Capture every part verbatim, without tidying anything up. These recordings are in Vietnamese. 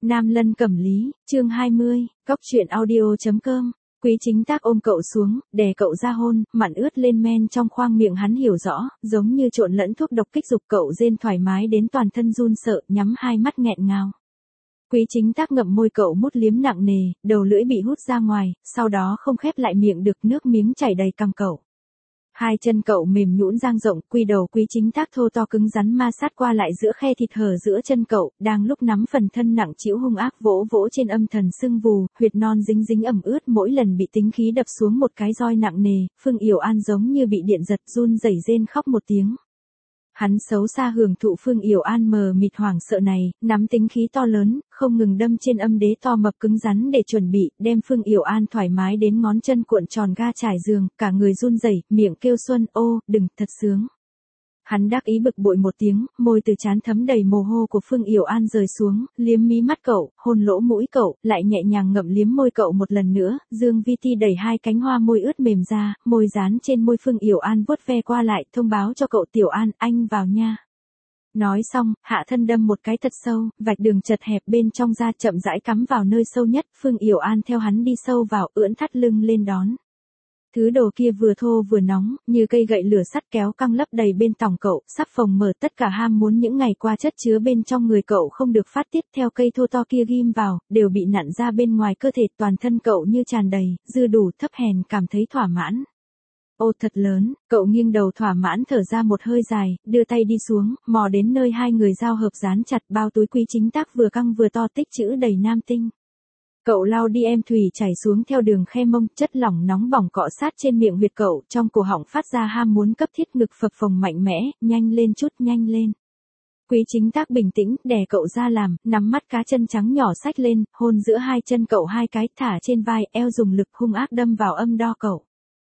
Nam Lân Cẩm Lý, chương hai mươi, cóc truyện audio chấm com. Quý Chính Tác ôm cậu xuống, đè cậu ra hôn, mặn ướt lên men trong khoang miệng hắn hiểu rõ, giống như trộn lẫn thuốc độc kích dục cậu rên thoải mái đến toàn thân run sợ, nhắm hai mắt nghẹn ngào. Quý Chính Tác ngậm môi cậu mút liếm nặng nề, đầu lưỡi bị hút ra ngoài, sau đó không khép lại miệng được, nước miếng chảy đầy cằm cậu. Hai chân cậu mềm nhũn dang rộng, quy đầu Quý Chính Tác thô to cứng rắn ma sát qua lại giữa khe thịt hở giữa chân cậu, đang lúc nắm phần thân nặng trĩu hung ác vỗ vỗ trên âm thần sưng vù, huyệt non dính dính ẩm ướt mỗi lần bị tính khí đập xuống một cái roi nặng nề, Phương Yểu An giống như bị điện giật run rẩy rên khóc một tiếng. Hắn xấu xa hưởng thụ Phương Yểu An mờ mịt hoảng sợ này, nắm tính khí to lớn, không ngừng đâm trên âm đế to mập cứng rắn để chuẩn bị, đem Phương Yểu An thoải mái đến ngón chân cuộn tròn ga trải giường, cả người run rẩy, miệng kêu xuân, ô, đừng, thật sướng. Hắn đắc ý bực bội một tiếng, môi từ trán thấm đầy mồ hôi của Phương Yểu An rời xuống, liếm mí mắt cậu, hôn lỗ mũi cậu, lại nhẹ nhàng ngậm liếm môi cậu một lần nữa, Dương Vi Ti đẩy hai cánh hoa môi ướt mềm ra, môi dán trên môi Phương Yểu An vuốt ve qua lại, thông báo cho cậu Tiểu An, anh vào nha. Nói xong, hạ thân đâm một cái thật sâu, vạch đường chật hẹp bên trong da chậm rãi cắm vào nơi sâu nhất, Phương Yểu An theo hắn đi sâu vào, ưỡn thắt lưng lên đón. Thứ đồ kia vừa thô vừa nóng, như cây gậy lửa sắt kéo căng lấp đầy bên tòng cậu, sắp phồng mở tất cả ham muốn những ngày qua chất chứa bên trong người cậu không được phát tiết theo cây thô to kia ghim vào, đều bị nặn ra bên ngoài cơ thể, toàn thân cậu như tràn đầy, dư đủ, thấp hèn, cảm thấy thỏa mãn. Ô thật lớn, cậu nghiêng đầu thỏa mãn thở ra một hơi dài, đưa tay đi xuống, mò đến nơi hai người giao hợp dán chặt, bao túi Quý Chính Tác vừa căng vừa to tích chữ đầy nam tinh. Cậu lau đi em thủy chảy xuống theo đường khe mông, chất lỏng nóng bỏng cọ sát trên miệng huyệt cậu, trong cổ họng phát ra ham muốn cấp thiết, ngực phập phồng mạnh mẽ, nhanh lên chút, nhanh lên. Quý Chính Tác bình tĩnh, đè cậu ra làm, nắm mắt cá chân trắng nhỏ xách lên, hôn giữa hai chân cậu hai cái, thả trên vai, eo dùng lực hung ác đâm vào âm đo cậu.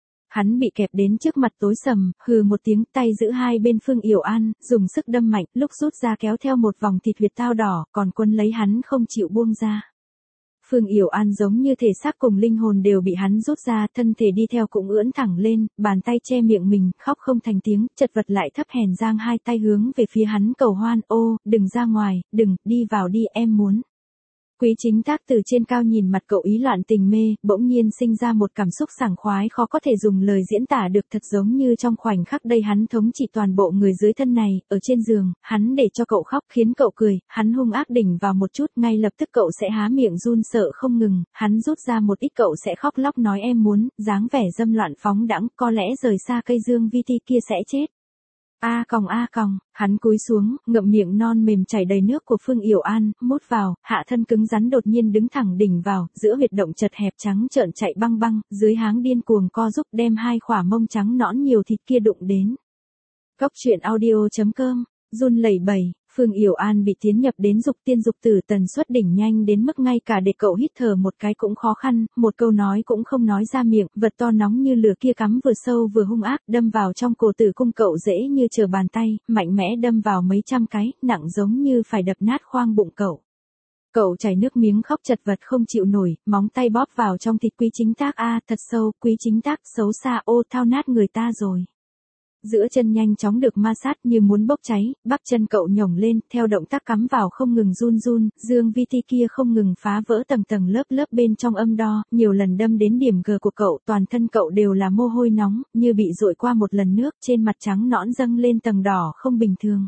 Hắn bị kẹp đến trước mặt tối sầm, hừ một tiếng, tay giữ hai bên Phương Yểu An, dùng sức đâm mạnh, lúc rút ra kéo theo một vòng thịt huyệt tao đỏ, còn quấn lấy hắn không chịu buông ra. Phương Yểu An giống như thể xác cùng linh hồn đều bị hắn rút ra, thân thể đi theo cũng ưỡn thẳng lên, bàn tay che miệng mình, khóc không thành tiếng, chật vật lại thấp hèn giang hai tay hướng về phía hắn cầu hoan, ô, đừng ra ngoài, đừng, đi vào đi, em muốn. Quý Chính Tác từ trên cao nhìn mặt cậu ý loạn tình mê, bỗng nhiên sinh ra một cảm xúc sảng khoái khó có thể dùng lời diễn tả được, thật giống như trong khoảnh khắc đây hắn thống trị toàn bộ người dưới thân này, ở trên giường, hắn để cho cậu khóc khiến cậu cười, hắn hung ác đỉnh vào một chút, ngay lập tức cậu sẽ há miệng run sợ không ngừng, hắn rút ra một ít cậu sẽ khóc lóc nói em muốn, dáng vẻ dâm loạn phóng đãng, có lẽ rời xa cây Dương Vi Ti kia sẽ chết. A còng a còng, hắn cúi xuống, ngậm miệng non mềm chảy đầy nước của Phương Yểu An, mút vào, hạ thân cứng rắn đột nhiên đứng thẳng đỉnh vào, giữa huyệt động chật hẹp trắng trợn chạy băng băng, dưới háng điên cuồng co giúp đem hai khỏa mông trắng nõn nhiều thịt kia đụng đến. Cóc truyện audio chấm com, run lẩy bẩy. Phương Yểu An bị tiến nhập đến dục tiên dục tử tần suất đỉnh nhanh đến mức ngay cả để cậu hít thở một cái cũng khó khăn, một câu nói cũng không nói ra miệng, vật to nóng như lửa kia cắm vừa sâu vừa hung ác, đâm vào trong cổ tử cung cậu dễ như trở bàn tay, mạnh mẽ đâm vào mấy trăm cái, nặng giống như phải đập nát khoang bụng cậu. Cậu chảy nước miếng khóc chật vật không chịu nổi, móng tay bóp vào trong thịt Quý Chính Tác, a thật sâu, Quý Chính Tác xấu xa, ô thao nát người ta rồi. Giữa chân nhanh chóng được ma sát như muốn bốc cháy, bắp chân cậu nhổng lên, theo động tác cắm vào không ngừng run run, Dương Vi Ti kia không ngừng phá vỡ tầng tầng lớp lớp bên trong âm đo, nhiều lần đâm đến điểm G của cậu, toàn thân cậu đều là mồ hôi nóng, như bị dội qua một lần nước, trên mặt trắng nõn dâng lên tầng đỏ không bình thường.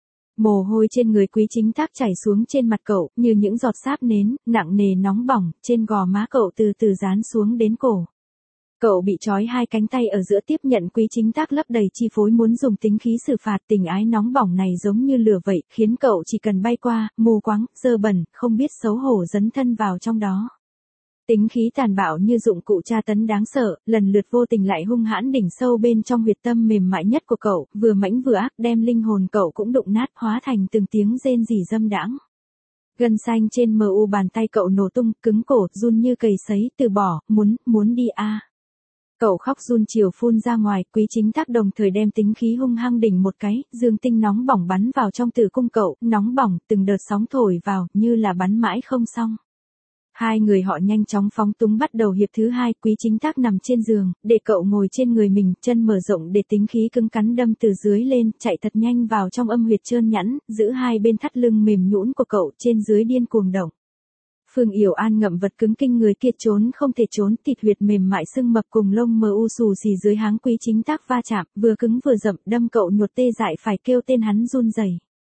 Mồ hôi trên người Quý Chính Tác chảy xuống trên mặt cậu, như những giọt sáp nến, nặng nề nóng bỏng, trên gò má cậu từ từ dán xuống đến cổ. Cậu bị trói hai cánh tay ở giữa tiếp nhận Quý Chính Tác lấp đầy chi phối muốn dùng tính khí xử phạt, tình ái nóng bỏng này giống như lửa vậy, khiến cậu chỉ cần bay qua, mù quáng, dơ bẩn, không biết xấu hổ dấn thân vào trong đó. Tính khí tàn bạo như dụng cụ tra tấn đáng sợ, lần lượt vô tình lại hung hãn đỉnh sâu bên trong huyệt tâm mềm mại nhất của cậu, vừa mãnh vừa ác đem linh hồn cậu cũng đụng nát, hóa thành từng tiếng rên rỉ dâm đãng. Gân xanh trên mờ u bàn tay cậu nổ tung, cứng cổ, run như cầy sấy, từ bỏ, muốn, muốn đi a. À. Cậu khóc run chiều phun ra ngoài, Quý Chính Tác đồng thời đem tính khí hung hăng đỉnh một cái, dương tinh nóng bỏng bắn vào trong tử cung cậu, nóng bỏng, từng đợt sóng thổi vào, như là bắn mãi không xong. Hai người họ nhanh chóng phóng túng bắt đầu hiệp thứ hai, Quý Chính Tác nằm trên giường, để cậu ngồi trên người mình, chân mở rộng để tính khí cứng cắn đâm từ dưới lên, chạy thật nhanh vào trong âm huyệt trơn nhẵn, giữ hai bên thắt lưng mềm nhũn của cậu trên dưới điên cuồng động. Phương Yểu An ngậm vật cứng kinh người kia trốn không thể trốn, thịt huyệt mềm mại xương mập cùng lông mờ u xù xì dưới háng Quý Chính Tác va chạm, vừa cứng vừa rậm, đâm cậu nhột tê dại phải kêu tên hắn run rẩy.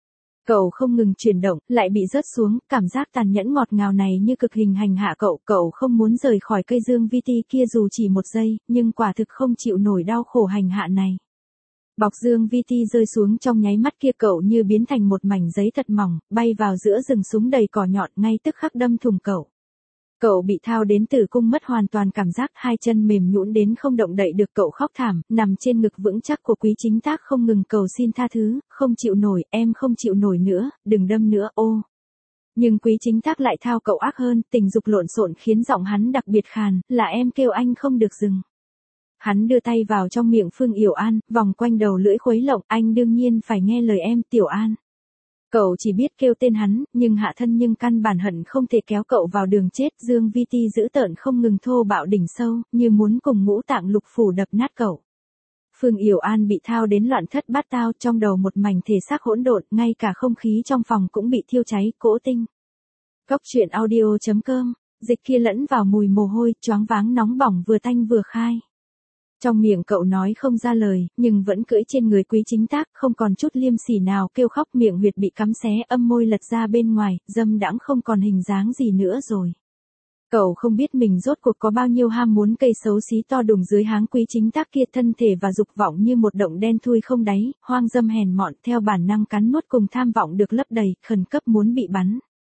Cậu không ngừng chuyển động, lại bị rớt xuống, cảm giác tàn nhẫn ngọt ngào này như cực hình hành hạ cậu, cậu không muốn rời khỏi cây dương vi ti kia dù chỉ một giây, nhưng quả thực không chịu nổi đau khổ hành hạ này. Bọc dương vi ti rơi xuống trong nháy mắt kia cậu như biến thành một mảnh giấy thật mỏng, bay vào giữa rừng súng đầy cỏ nhọn ngay tức khắc đâm thủng cậu. Cậu bị thao đến tử cung mất hoàn toàn cảm giác, hai chân mềm nhũn đến không động đậy được, cậu khóc thảm, nằm trên ngực vững chắc của Quý Chính Tác không ngừng cầu xin tha thứ, không chịu nổi, em không chịu nổi nữa, đừng đâm nữa, ô. Nhưng Quý Chính Tác lại thao cậu ác hơn, tình dục lộn xộn khiến giọng hắn đặc biệt khàn, là em kêu anh không được dừng. Hắn đưa tay vào trong miệng Phương Yểu An, vòng quanh đầu lưỡi khuấy lộng, anh đương nhiên phải nghe lời em, Tiểu An. Cậu chỉ biết kêu tên hắn, nhưng hạ thân nhưng căn bản hận không thể kéo cậu vào đường chết, dương vi ti dữ tợn không ngừng thô bạo đỉnh sâu, như muốn cùng ngũ tạng lục phủ đập nát cậu. Phương Yểu An bị thao đến loạn thất bát tao, trong đầu một mảnh thể xác hỗn độn, ngay cả không khí trong phòng cũng bị thiêu cháy, cỗ tinh. Cóc truyện audio chấm com, dịch kia lẫn vào mùi mồ hôi, choáng váng nóng bỏng vừa tanh vừa khai. Trong miệng cậu nói không ra lời, nhưng vẫn cưỡi trên người Quý Chính Tác, không còn chút liêm sỉ nào, kêu khóc, miệng huyệt bị cắm xé, âm môi lật ra bên ngoài, dâm đãng không còn hình dáng gì nữa rồi. Cậu không biết mình rốt cuộc có bao nhiêu ham muốn, cây xấu xí to đùng dưới háng Quý Chính Tác kia, thân thể và dục vọng như một động đen thui không đáy, hoang dâm hèn mọn, theo bản năng cắn nuốt cùng tham vọng được lấp đầy, khẩn cấp muốn bị bắn.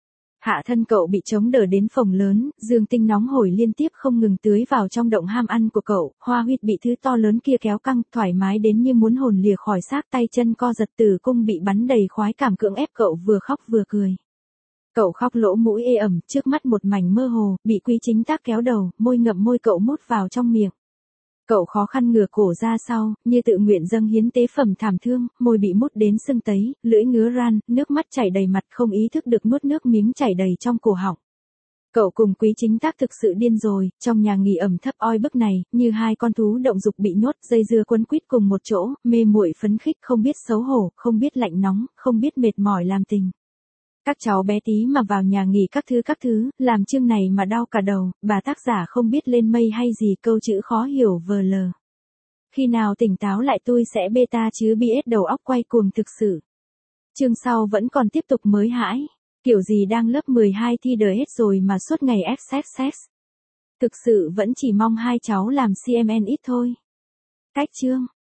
Hạ thân cậu bị chống đỡ đến phồng lớn, dương tinh nóng hổi liên tiếp không ngừng tưới vào trong động ham ăn của cậu, hoa huyệt bị thứ to lớn kia kéo căng, thoải mái đến như muốn hồn lìa khỏi xác, tay chân co giật, tử cung bị bắn đầy khoái cảm cưỡng ép cậu vừa khóc vừa cười. Cậu khóc lỗ mũi ê ẩm, trước mắt một mảnh mơ hồ, bị Quý Chính Tác kéo đầu, môi ngậm môi cậu mút vào trong miệng. Cậu khó khăn ngửa cổ ra sau, như tự nguyện dâng hiến tế phẩm thảm thương, môi bị mút đến sưng tấy, lưỡi ngứa ran, nước mắt chảy đầy mặt, không ý thức được nuốt nước miếng chảy đầy trong cổ họng. Cậu cùng Quý Chính Tác thực sự điên rồi, trong nhà nghỉ ẩm thấp oi bức này, như hai con thú động dục bị nhốt, dây dưa quấn quýt cùng một chỗ, mê muội phấn khích, không biết xấu hổ, không biết lạnh nóng, không biết mệt mỏi làm tình. Các cháu bé tí mà vào nhà nghỉ các thứ các thứ, làm chương này mà đau cả đầu, bà tác giả không biết lên mây hay gì, câu chữ khó hiểu vờ lờ. Khi nào tỉnh táo lại tôi sẽ beta chứ bê ét đầu óc quay cuồng thực sự. Chương sau vẫn còn tiếp tục mới hãi. Kiểu gì đang lớp mười hai thi đời hết rồi mà suốt ngày ép sex. Thực sự vẫn chỉ mong hai cháu làm xê em en ít thôi. Cách chương.